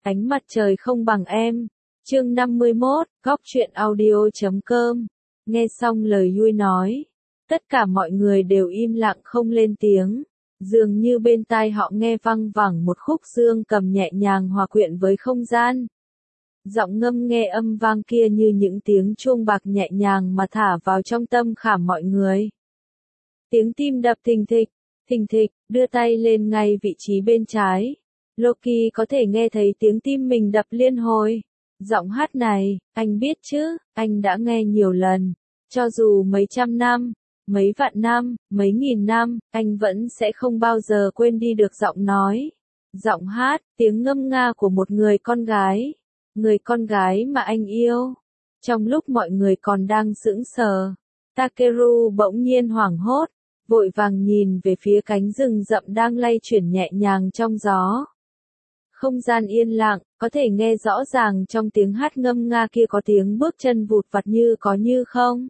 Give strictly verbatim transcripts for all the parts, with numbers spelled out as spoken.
Ánh mặt trời không bằng em. Chương năm mươi mốt, góc truyện audio chấm com. Nghe xong lời Yui nói, tất cả mọi người đều im lặng không lên tiếng, dường như bên tai họ nghe văng vẳng một khúc dương cầm nhẹ nhàng hòa quyện với không gian. Giọng ngâm nghe âm vang kia như những tiếng chuông bạc nhẹ nhàng mà thả vào trong tâm khảm mọi người. Tiếng tim đập thình thịch, thình thịch, đưa tay lên ngay vị trí bên trái. Loki có thể nghe thấy tiếng tim mình đập liên hồi. Giọng hát này, anh biết chứ, anh đã nghe nhiều lần. Cho dù mấy trăm năm, mấy vạn năm, mấy nghìn năm, anh vẫn sẽ không bao giờ quên đi được giọng nói. Giọng hát, tiếng ngâm nga của một người con gái. Người con gái mà anh yêu. Trong lúc mọi người còn đang sững sờ, Takeru bỗng nhiên hoảng hốt, vội vàng nhìn về phía cánh rừng rậm đang lay chuyển nhẹ nhàng trong gió. Không gian yên lặng, có thể nghe rõ ràng trong tiếng hát ngâm nga kia có tiếng bước chân vụt vặt như có như không.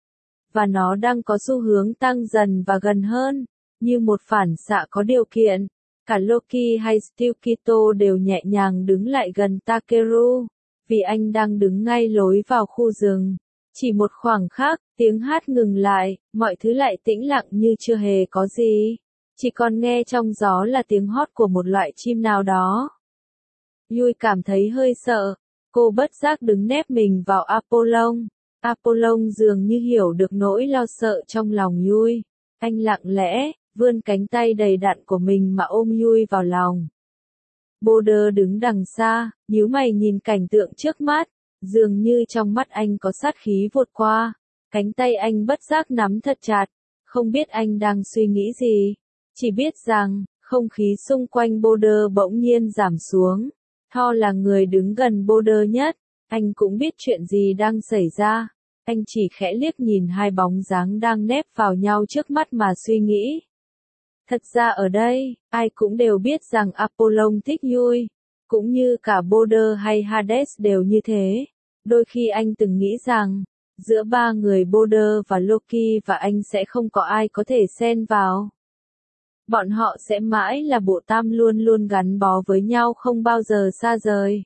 Và nó đang có xu hướng tăng dần và gần hơn, như một phản xạ có điều kiện. Cả Loki hay Tsukito đều nhẹ nhàng đứng lại gần Takeru, vì anh đang đứng ngay lối vào khu rừng. Chỉ một khoảng khắc, tiếng hát ngừng lại, mọi thứ lại tĩnh lặng như chưa hề có gì. Chỉ còn nghe trong gió là tiếng hót của một loại chim nào đó. Yui cảm thấy hơi sợ, cô bất giác đứng nép mình vào Apollon. Apollon dường như hiểu được nỗi lo sợ trong lòng Yui. Anh lặng lẽ, vươn cánh tay đầy đặn của mình mà ôm Yui vào lòng. Boulder đứng đằng xa, nhíu mày nhìn cảnh tượng trước mắt, dường như trong mắt anh có sát khí vụt qua. Cánh tay anh bất giác nắm thật chặt, không biết anh đang suy nghĩ gì. Chỉ biết rằng, không khí xung quanh Boulder bỗng nhiên giảm xuống. Thor là người đứng gần Boulder nhất, anh cũng biết chuyện gì đang xảy ra. Anh chỉ khẽ liếc nhìn hai bóng dáng đang nép vào nhau trước mắt mà suy nghĩ. Thật ra ở đây, ai cũng đều biết rằng Apollon thích Yui, cũng như cả Boulder hay Hades đều như thế. Đôi khi anh từng nghĩ rằng, giữa ba người Boulder và Loki và anh sẽ không có ai có thể xen vào. Bọn họ sẽ mãi là bộ tam luôn luôn gắn bó với nhau không bao giờ xa rời.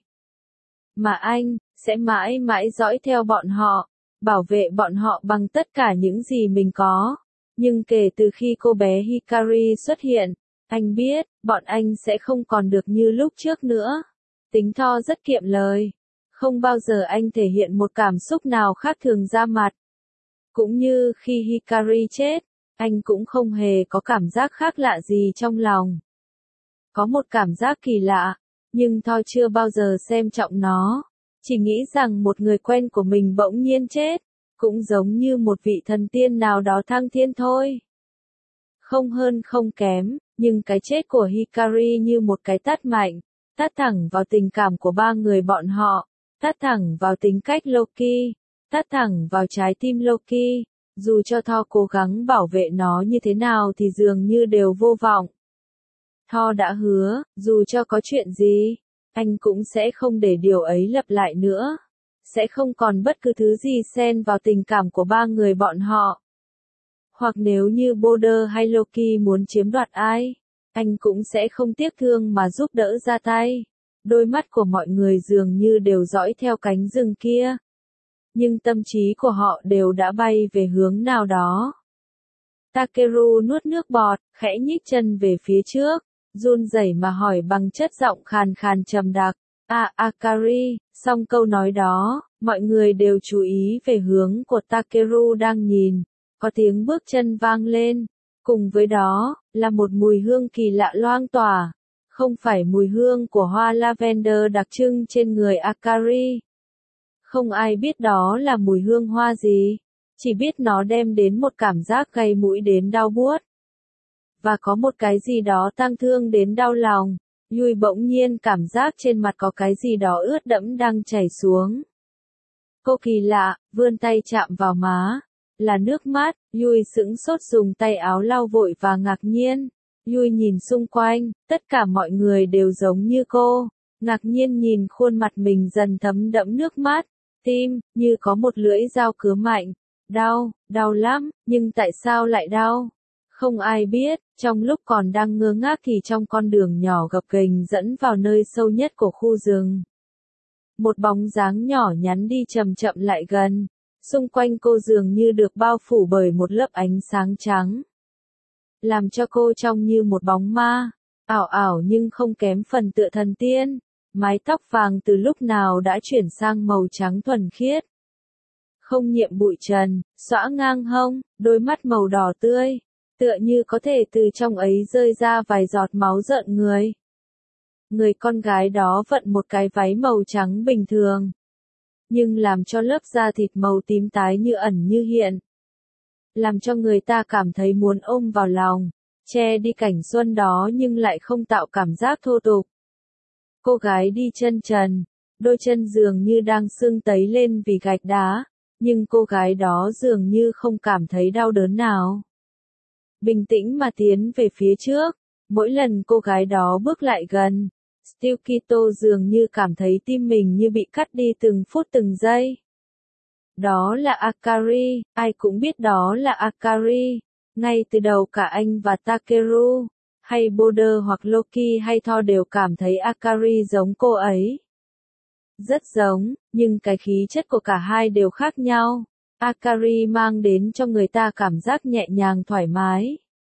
Mà anh, sẽ mãi mãi dõi theo bọn họ, bảo vệ bọn họ bằng tất cả những gì mình có. Nhưng kể từ khi cô bé Hikari xuất hiện, anh biết, bọn anh sẽ không còn được như lúc trước nữa. Tính Thor rất kiệm lời. Không bao giờ anh thể hiện một cảm xúc nào khác thường ra mặt. Cũng như khi Hikari chết, anh cũng không hề có cảm giác khác lạ gì trong lòng. Có một cảm giác kỳ lạ, nhưng Thor chưa bao giờ xem trọng nó. Chỉ nghĩ rằng một người quen của mình bỗng nhiên chết, cũng giống như một vị thần tiên nào đó thăng thiên thôi. Không hơn không kém, nhưng cái chết của Hikari như một cái tát mạnh, tát thẳng vào tình cảm của ba người bọn họ, tát thẳng vào tính cách Loki, tát thẳng vào trái tim Loki. Dù cho Thor cố gắng bảo vệ nó như thế nào thì dường như đều vô vọng. Thor đã hứa, dù cho có chuyện gì, anh cũng sẽ không để điều ấy lặp lại nữa. Sẽ không còn bất cứ thứ gì xen vào tình cảm của ba người bọn họ. Hoặc nếu như Boulder hay Loki muốn chiếm đoạt ai, anh cũng sẽ không tiếc thương mà giúp đỡ ra tay. Đôi mắt của mọi người dường như đều dõi theo cánh rừng kia. Nhưng tâm trí của họ đều đã bay về hướng nào đó. Takeru nuốt nước bọt, khẽ nhích chân về phía trước, run rẩy mà hỏi bằng chất giọng khàn khàn trầm đặc. À, Akari, xong câu nói đó, mọi người đều chú ý về hướng của Takeru đang nhìn. Có tiếng bước chân vang lên. Cùng với đó, là một mùi hương kỳ lạ loang tỏa. Không phải mùi hương của hoa lavender đặc trưng trên người Akari. Không ai biết đó là mùi hương hoa gì. Chỉ biết nó đem đến một cảm giác gây mũi đến đau buốt. Và có một cái gì đó tang thương đến đau lòng. Yui bỗng nhiên cảm giác trên mặt có cái gì đó ướt đẫm đang chảy xuống. Cô kỳ lạ, vươn tay chạm vào má. Là nước mắt, Yui sững sốt dùng tay áo lau vội và ngạc nhiên. Yui nhìn xung quanh, tất cả mọi người đều giống như cô. Ngạc nhiên nhìn khuôn mặt mình dần thấm đẫm nước mắt. Tim, như có một lưỡi dao cứa mạnh. Đau, đau lắm, nhưng tại sao lại đau? Không ai biết, trong lúc còn đang ngơ ngác thì trong con đường nhỏ gập ghềnh dẫn vào nơi sâu nhất của khu rừng. Một bóng dáng nhỏ nhắn đi chậm chậm lại gần, xung quanh cô dường như được bao phủ bởi một lớp ánh sáng trắng, làm cho cô trông như một bóng ma, ảo ảo nhưng không kém phần tựa thần tiên. Mái tóc vàng từ lúc nào đã chuyển sang màu trắng thuần khiết, không nhiễm bụi trần, xõa ngang hông, đôi mắt màu đỏ tươi, tựa như có thể từ trong ấy rơi ra vài giọt máu rợn người. Người con gái đó vận một cái váy màu trắng bình thường, nhưng làm cho lớp da thịt màu tím tái như ẩn như hiện, làm cho người ta cảm thấy muốn ôm vào lòng, che đi cảnh xuân đó nhưng lại không tạo cảm giác thô tục. Cô gái đi chân trần, đôi chân dường như đang sưng tấy lên vì gạch đá, nhưng cô gái đó dường như không cảm thấy đau đớn nào. Bình tĩnh mà tiến về phía trước, mỗi lần cô gái đó bước lại gần, Tsukito dường như cảm thấy tim mình như bị cắt đi từng phút từng giây. Đó là Akari, ai cũng biết đó là Akari. Ngay từ đầu cả anh và Takeru, hay Boulder hoặc Loki hay Thor đều cảm thấy Akari giống cô ấy. Rất giống, nhưng cái khí chất của cả hai đều khác nhau. Akari mang đến cho người ta cảm giác nhẹ nhàng thoải mái,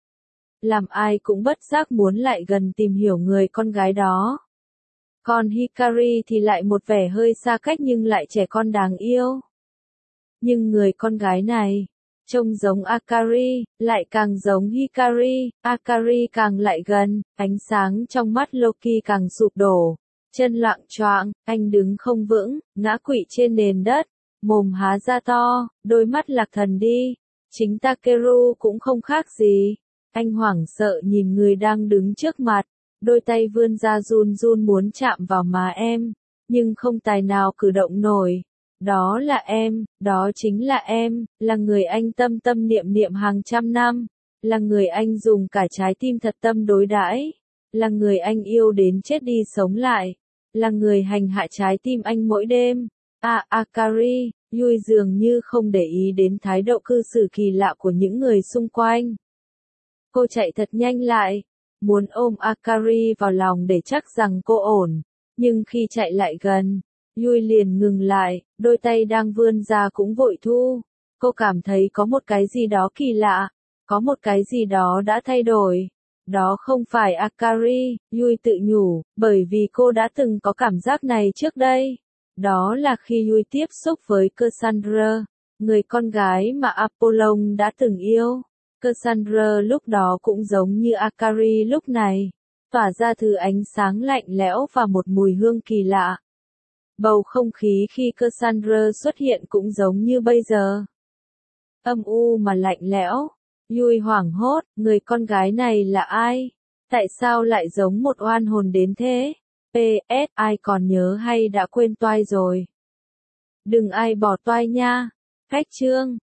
làm ai cũng bất giác muốn lại gần tìm hiểu người con gái đó. Còn Hikari thì lại một vẻ hơi xa cách nhưng lại trẻ con đáng yêu. Nhưng người con gái này, trông giống Akari, lại càng giống Hikari, Akari càng lại gần, ánh sáng trong mắt Loki càng sụp đổ, chân loạng choạng, anh đứng không vững, ngã quỵ trên nền đất, mồm há ra to, đôi mắt lạc thần đi. Chính Takeru cũng không khác gì, anh hoảng sợ nhìn người đang đứng trước mặt, đôi tay vươn ra run run muốn chạm vào má em, nhưng không tài nào cử động nổi. Đó là em, đó chính là em, là người anh tâm tâm niệm niệm hàng trăm năm, là người anh dùng cả trái tim thật tâm đối đãi, là người anh yêu đến chết đi sống lại, là người hành hạ trái tim anh mỗi đêm. À, Akari, Yui dường như không để ý đến thái độ cư xử kỳ lạ của những người xung quanh. Cô chạy thật nhanh lại, muốn ôm Akari vào lòng để chắc rằng cô ổn, nhưng khi chạy lại gần, Yui liền ngừng lại, đôi tay đang vươn ra cũng vội thu. Cô cảm thấy có một cái gì đó kỳ lạ, có một cái gì đó đã thay đổi. Đó không phải Akari, Yui tự nhủ, bởi vì cô đã từng có cảm giác này trước đây. Đó là khi Yui tiếp xúc với Cassandra, người con gái mà Apollon đã từng yêu. Cassandra lúc đó cũng giống như Akari lúc này, tỏa ra thứ ánh sáng lạnh lẽo và một mùi hương kỳ lạ. Bầu không khí khi Cassandra xuất hiện cũng giống như bây giờ. Âm u mà lạnh lẽo. Yui hoảng hốt, người con gái này là ai? Tại sao lại giống một oan hồn đến thế? pê ét ai còn nhớ hay đã quên toai rồi? Đừng ai bỏ toai nha. Cách chương